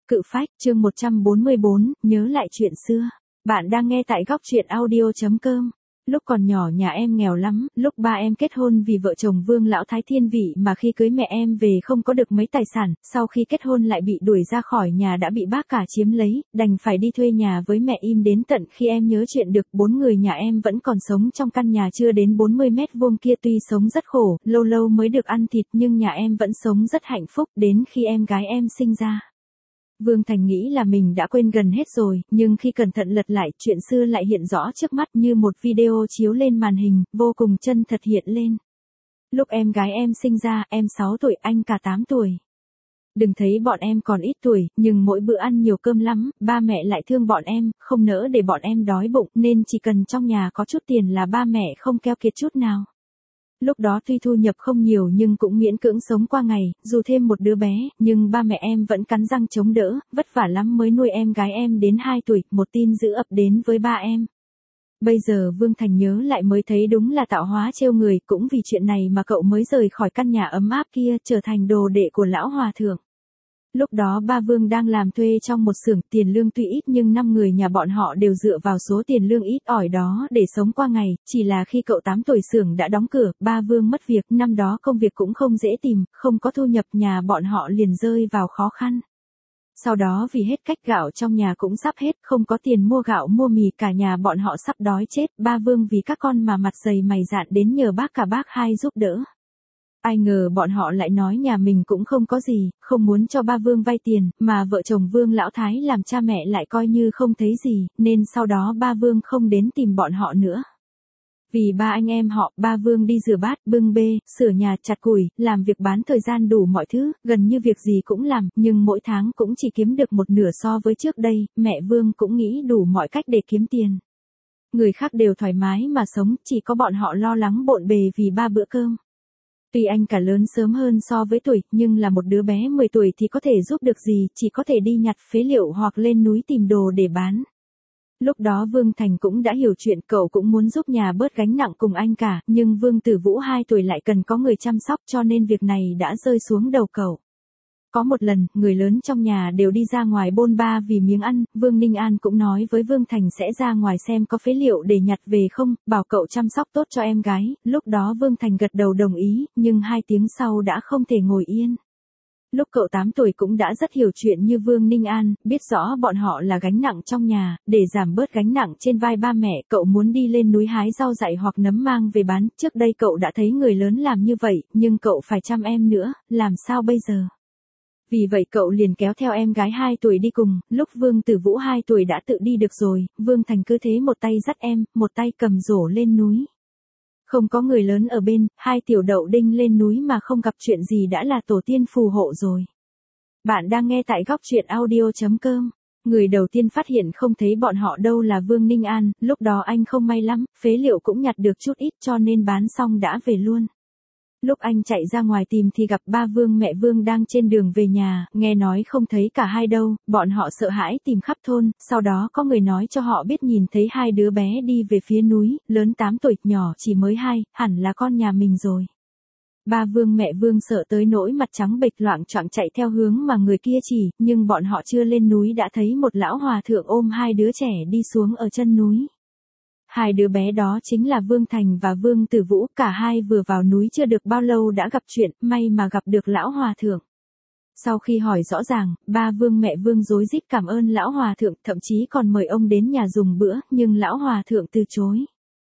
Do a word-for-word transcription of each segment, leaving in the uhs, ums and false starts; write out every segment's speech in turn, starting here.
Cự phách, chương một trăm bốn mươi bốn, nhớ lại chuyện xưa. Bạn đang nghe tại góc truyện audio chấm com. Lúc còn nhỏ nhà em nghèo lắm, lúc ba em kết hôn vì vợ chồng Vương Lão Thái Thiên Vị mà khi cưới mẹ em về không có được mấy tài sản, sau khi kết hôn lại bị đuổi ra khỏi nhà đã bị bác cả chiếm lấy, đành phải đi thuê nhà với mẹ im đến tận khi em nhớ chuyện được bốn người nhà em vẫn còn sống trong căn nhà chưa đến bốn mươi mét vuông kia tuy sống rất khổ, lâu lâu mới được ăn thịt nhưng nhà em vẫn sống rất hạnh phúc đến khi em gái em sinh ra. Vương Thành nghĩ là mình đã quên gần hết rồi, nhưng khi cẩn thận lật lại, chuyện xưa lại hiện rõ trước mắt như một video chiếu lên màn hình, vô cùng chân thật hiện lên. Lúc em gái em sinh ra, em sáu tuổi, anh cả tám tuổi. Đừng thấy bọn em còn ít tuổi, nhưng mỗi bữa ăn nhiều cơm lắm, ba mẹ lại thương bọn em, không nỡ để bọn em đói bụng, nên chỉ cần trong nhà có chút tiền là ba mẹ không keo kiệt chút nào. Lúc đó tuy thu nhập không nhiều nhưng cũng miễn cưỡng sống qua ngày, dù thêm một đứa bé, nhưng ba mẹ em vẫn cắn răng chống đỡ, vất vả lắm mới nuôi em gái em đến hai tuổi, một tin dữ ập đến với ba em. Bây giờ Vương Thành nhớ lại mới thấy đúng là tạo hóa trêu người, cũng vì chuyện này mà cậu mới rời khỏi căn nhà ấm áp kia, trở thành đồ đệ của lão hòa thượng. Lúc đó ba Vương đang làm thuê trong một xưởng, tiền lương tuy ít nhưng năm người nhà bọn họ đều dựa vào số tiền lương ít ỏi đó để sống qua ngày, chỉ là khi cậu tám tuổi xưởng đã đóng cửa, ba Vương mất việc, năm đó công việc cũng không dễ tìm, không có thu nhập nhà bọn họ liền rơi vào khó khăn. Sau đó vì hết cách gạo trong nhà cũng sắp hết, không có tiền mua gạo mua mì, cả nhà bọn họ sắp đói chết, ba Vương vì các con mà mặt dày mày dạn đến nhờ bác cả bác hai giúp đỡ. Ai ngờ bọn họ lại nói nhà mình cũng không có gì, không muốn cho ba Vương vay tiền, mà vợ chồng Vương Lão Thái làm cha mẹ lại coi như không thấy gì, nên sau đó ba Vương không đến tìm bọn họ nữa. Vì ba anh em họ, ba Vương đi rửa bát, bưng bê, sửa nhà, chặt củi, làm việc bán thời gian đủ mọi thứ, gần như việc gì cũng làm, nhưng mỗi tháng cũng chỉ kiếm được một nửa so với trước đây, mẹ Vương cũng nghĩ đủ mọi cách để kiếm tiền. Người khác đều thoải mái mà sống, chỉ có bọn họ lo lắng bộn bề vì ba bữa cơm. Tuy anh cả lớn sớm hơn so với tuổi, nhưng là một đứa bé mười tuổi thì có thể giúp được gì, chỉ có thể đi nhặt phế liệu hoặc lên núi tìm đồ để bán. Lúc đó Vương Thành cũng đã hiểu chuyện, cậu cũng muốn giúp nhà bớt gánh nặng cùng anh cả, nhưng Vương Tử Vũ hai tuổi lại cần có người chăm sóc cho nên việc này đã rơi xuống đầu cậu. Có một lần, người lớn trong nhà đều đi ra ngoài bôn ba vì miếng ăn, Vương Ninh An cũng nói với Vương Thành sẽ ra ngoài xem có phế liệu để nhặt về không, bảo cậu chăm sóc tốt cho em gái, lúc đó Vương Thành gật đầu đồng ý, nhưng hai tiếng sau đã không thể ngồi yên. Lúc cậu tám tuổi cũng đã rất hiểu chuyện như Vương Ninh An, biết rõ bọn họ là gánh nặng trong nhà, để giảm bớt gánh nặng trên vai ba mẹ, cậu muốn đi lên núi hái rau dại hoặc nấm mang về bán, trước đây cậu đã thấy người lớn làm như vậy, nhưng cậu phải chăm em nữa, làm sao bây giờ? Vì vậy cậu liền kéo theo em gái hai tuổi đi cùng, lúc Vương Tử Vũ hai tuổi đã tự đi được rồi, Vương Thành cứ thế một tay dắt em, một tay cầm rổ lên núi. Không có người lớn ở bên, hai tiểu đậu đinh lên núi mà không gặp chuyện gì đã là tổ tiên phù hộ rồi. Bạn đang nghe tại góc truyện audio chấm com. Người đầu tiên phát hiện không thấy bọn họ đâu là Vương Ninh An, lúc đó anh không may lắm, phế liệu cũng nhặt được chút ít cho nên bán xong đã về luôn. Lúc anh chạy ra ngoài tìm thì gặp ba Vương mẹ Vương đang trên đường về nhà, nghe nói không thấy cả hai đâu, bọn họ sợ hãi tìm khắp thôn, sau đó có người nói cho họ biết nhìn thấy hai đứa bé đi về phía núi, lớn tám tuổi, nhỏ chỉ mới hai, hẳn là con nhà mình rồi. Ba Vương mẹ Vương sợ tới nỗi mặt trắng bệch loạng choạng chạy theo hướng mà người kia chỉ, nhưng bọn họ chưa lên núi đã thấy một lão hòa thượng ôm hai đứa trẻ đi xuống ở chân núi. Hai đứa bé đó chính là Vương Thành và Vương Tử Vũ, cả hai vừa vào núi chưa được bao lâu đã gặp chuyện, may mà gặp được lão hòa thượng. Sau khi hỏi rõ ràng, ba Vương mẹ Vương rối rít cảm ơn lão hòa thượng, thậm chí còn mời ông đến nhà dùng bữa, nhưng lão hòa thượng từ chối.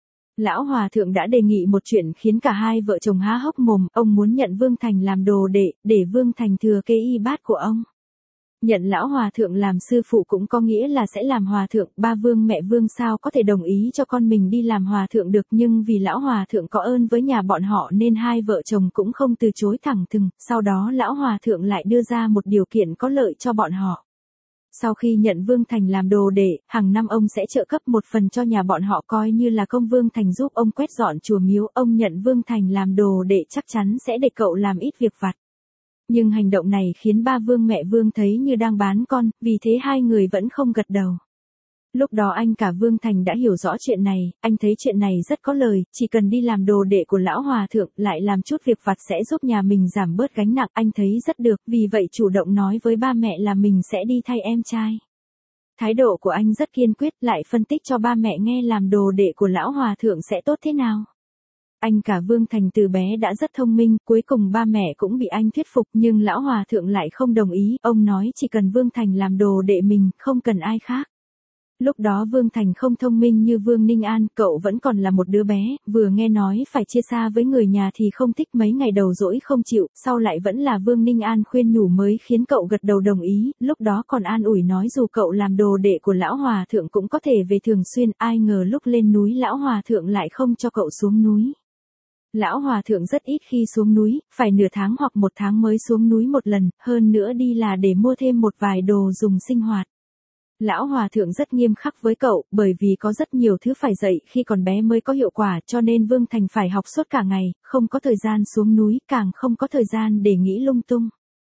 Lão hòa thượng đã đề nghị một chuyện khiến cả hai vợ chồng há hốc mồm, ông muốn nhận Vương Thành làm đồ đệ, để Vương Thành thừa kế y bát của ông. Nhận lão hòa thượng làm sư phụ cũng có nghĩa là sẽ làm hòa thượng, ba Vương mẹ Vương sao có thể đồng ý cho con mình đi làm hòa thượng được, nhưng vì lão hòa thượng có ơn với nhà bọn họ nên hai vợ chồng cũng không từ chối thẳng thừng, sau đó lão hòa thượng lại đưa ra một điều kiện có lợi cho bọn họ. Sau khi nhận Vương Thành làm đồ đệ, hàng năm ông sẽ trợ cấp một phần cho nhà bọn họ coi như là công Vương Thành giúp ông quét dọn chùa miếu, ông nhận Vương Thành làm đồ đệ chắc chắn sẽ để cậu làm ít việc vặt. Nhưng hành động này khiến ba Vương mẹ Vương thấy như đang bán con, vì thế hai người vẫn không gật đầu. Lúc đó anh cả Vương Thành đã hiểu rõ chuyện này, anh thấy chuyện này rất có lời, chỉ cần đi làm đồ đệ của lão hòa thượng, lại làm chút việc vặt sẽ giúp nhà mình giảm bớt gánh nặng, anh thấy rất được, vì vậy chủ động nói với ba mẹ là mình sẽ đi thay em trai. Thái độ của anh rất kiên quyết, lại phân tích cho ba mẹ nghe làm đồ đệ của lão hòa thượng sẽ tốt thế nào. Anh cả Vương Thành từ bé đã rất thông minh, cuối cùng ba mẹ cũng bị anh thuyết phục, nhưng lão hòa thượng lại không đồng ý, ông nói chỉ cần Vương Thành làm đồ đệ mình, không cần ai khác. Lúc đó Vương Thành không thông minh như Vương Ninh An, cậu vẫn còn là một đứa bé, vừa nghe nói phải chia xa với người nhà thì không thích, mấy ngày đầu dỗi không chịu, sau lại vẫn là Vương Ninh An khuyên nhủ mới khiến cậu gật đầu đồng ý, lúc đó còn an ủi nói dù cậu làm đồ đệ của lão hòa thượng cũng có thể về thường xuyên, ai ngờ lúc lên núi lão hòa thượng lại không cho cậu xuống núi. Lão hòa thượng rất ít khi xuống núi, phải nửa tháng hoặc một tháng mới xuống núi một lần, hơn nữa đi là để mua thêm một vài đồ dùng sinh hoạt. Lão hòa thượng rất nghiêm khắc với cậu, bởi vì có rất nhiều thứ phải dạy khi còn bé mới có hiệu quả, cho nên Vương Thành phải học suốt cả ngày, không có thời gian xuống núi, càng không có thời gian để nghĩ lung tung.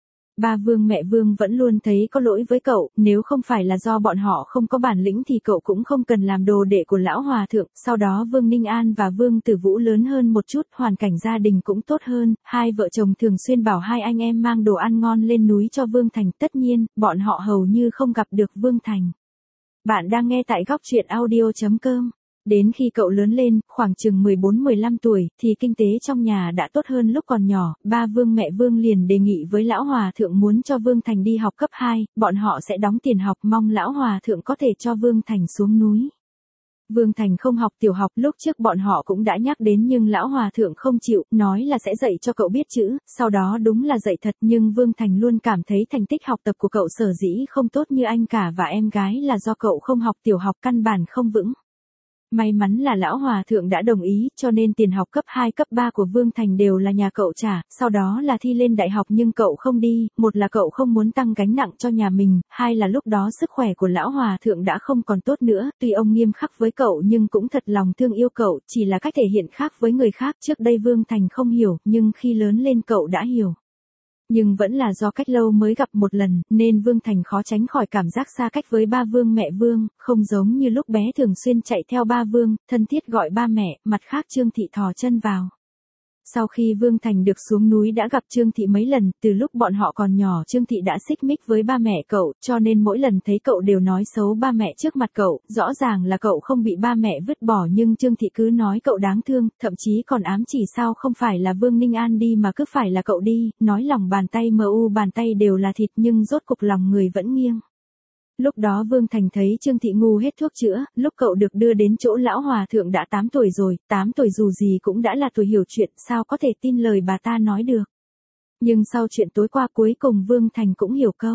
Ba Vương mẹ Vương vẫn luôn thấy có lỗi với cậu, nếu không phải là do bọn họ không có bản lĩnh thì cậu cũng không cần làm đồ đệ của lão hòa thượng. Sau đó Vương Ninh An và Vương Tử Vũ lớn hơn một chút, hoàn cảnh gia đình cũng tốt hơn, hai vợ chồng thường xuyên bảo hai anh em mang đồ ăn ngon lên núi cho Vương Thành, tất nhiên, bọn họ hầu như không gặp được Vương Thành. Bạn đang nghe tại góc truyện audio chấm com. Đến khi cậu lớn lên, khoảng chừng mười bốn mười lăm tuổi, thì kinh tế trong nhà đã tốt hơn lúc còn nhỏ, ba Vương mẹ Vương liền đề nghị với lão hòa thượng muốn cho Vương Thành đi học cấp hai, bọn họ sẽ đóng tiền học, mong lão hòa thượng có thể cho Vương Thành xuống núi. Vương Thành không học tiểu học, lúc trước bọn họ cũng đã nhắc đến nhưng lão hòa thượng không chịu, nói là sẽ dạy cho cậu biết chữ, sau đó đúng là dạy thật, nhưng Vương Thành luôn cảm thấy thành tích học tập của cậu sở dĩ không tốt như anh cả và em gái là do cậu không học tiểu học, căn bản không vững. May mắn là lão hòa thượng đã đồng ý, cho nên tiền học cấp hai cấp ba của Vương Thành đều là nhà cậu trả, sau đó là thi lên đại học nhưng cậu không đi, một là cậu không muốn tăng gánh nặng cho nhà mình, hai là lúc đó sức khỏe của lão hòa thượng đã không còn tốt nữa, tuy ông nghiêm khắc với cậu nhưng cũng thật lòng thương yêu cậu, chỉ là cách thể hiện khác với người khác, trước đây Vương Thành không hiểu, nhưng khi lớn lên cậu đã hiểu. Nhưng vẫn là do cách lâu mới gặp một lần, nên Vương Thành khó tránh khỏi cảm giác xa cách với ba Vương mẹ Vương, không giống như lúc bé thường xuyên chạy theo ba Vương, thân thiết gọi ba mẹ, mặt khác Trương Thị thò chân vào. Sau khi Vương Thành được xuống núi đã gặp Trương Thị mấy lần, từ lúc bọn họ còn nhỏ Trương Thị đã xích mích với ba mẹ cậu, cho nên mỗi lần thấy cậu đều nói xấu ba mẹ trước mặt cậu, rõ ràng là cậu không bị ba mẹ vứt bỏ nhưng Trương Thị cứ nói cậu đáng thương, thậm chí còn ám chỉ sao không phải là Vương Ninh An đi mà cứ phải là cậu đi, nói lòng bàn tay mờ u bàn tay đều là thịt nhưng rốt cục lòng người vẫn nghiêng. Lúc đó Vương Thành thấy Trương Thị ngu hết thuốc chữa, lúc cậu được đưa đến chỗ lão hòa thượng đã tám tuổi rồi, tám tuổi dù gì cũng đã là tuổi hiểu chuyện, sao có thể tin lời bà ta nói được. Nhưng sau chuyện tối qua cuối cùng Vương Thành cũng hiểu câu.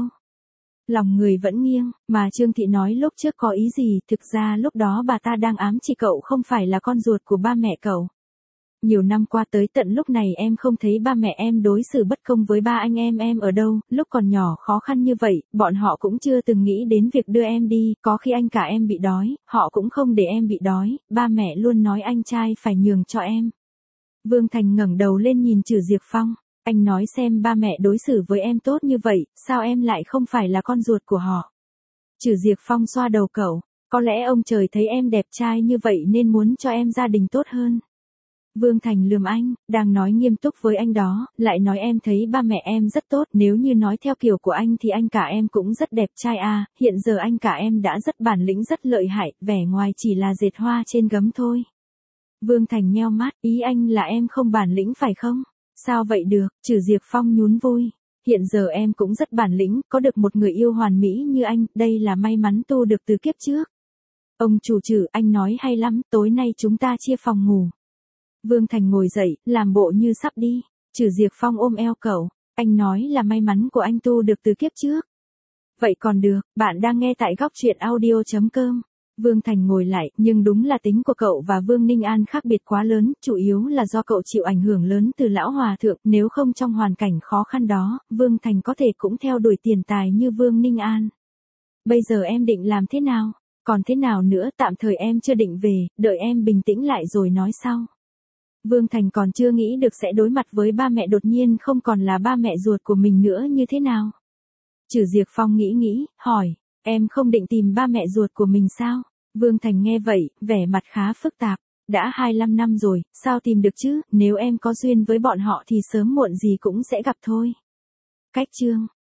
Lòng người vẫn nghiêng, mà Trương Thị nói lúc trước có ý gì, thực ra lúc đó bà ta đang ám chỉ cậu không phải là con ruột của ba mẹ cậu. Nhiều năm qua tới tận lúc này em không thấy ba mẹ em đối xử bất công với ba anh em em ở đâu, lúc còn nhỏ khó khăn như vậy, bọn họ cũng chưa từng nghĩ đến việc đưa em đi, có khi anh cả em bị đói, họ cũng không để em bị đói, ba mẹ luôn nói anh trai phải nhường cho em. Vương Thành ngẩng đầu lên nhìn Trử Diệp Phong, anh nói xem ba mẹ đối xử với em tốt như vậy, sao em lại không phải là con ruột của họ. Trử Diệp Phong xoa đầu cậu, có lẽ ông trời thấy em đẹp trai như vậy nên muốn cho em gia đình tốt hơn. Vương Thành lườm anh, đang nói nghiêm túc với anh đó, lại nói em thấy ba mẹ em rất tốt, nếu như nói theo kiểu của anh thì anh cả em cũng rất đẹp trai à, hiện giờ anh cả em đã rất bản lĩnh rất lợi hại, vẻ ngoài chỉ là dệt hoa trên gấm thôi. Vương Thành nheo mắt, ý anh là em không bản lĩnh phải không? Sao vậy được, Trử Diệp Phong nhún vui. Hiện giờ em cũng rất bản lĩnh, có được một người yêu hoàn mỹ như anh, đây là may mắn tu được từ kiếp trước. Ông chủ Trử, anh nói hay lắm, tối nay chúng ta chia phòng ngủ. Vương Thành ngồi dậy, làm bộ như sắp đi. Trử Diệp Phong ôm eo cậu, anh nói là may mắn của anh tu được từ kiếp trước. Vậy còn được, bạn đang nghe tại góc truyện audio chấm com. Vương Thành ngồi lại, nhưng đúng là tính của cậu và Vương Ninh An khác biệt quá lớn, chủ yếu là do cậu chịu ảnh hưởng lớn từ lão hòa thượng, nếu không trong hoàn cảnh khó khăn đó, Vương Thành có thể cũng theo đuổi tiền tài như Vương Ninh An. Bây giờ em định làm thế nào? Còn thế nào nữa, tạm thời em chưa định về, đợi em bình tĩnh lại rồi nói sau. Vương Thành còn chưa nghĩ được sẽ đối mặt với ba mẹ đột nhiên không còn là ba mẹ ruột của mình nữa như thế nào. Trử Diệp Phong nghĩ nghĩ, hỏi, Em không định tìm ba mẹ ruột của mình sao? Vương Thành nghe vậy, vẻ mặt khá phức tạp. Đã hai mươi lăm năm rồi, sao tìm được chứ, nếu em có duyên với bọn họ thì sớm muộn gì cũng sẽ gặp thôi. Cách chương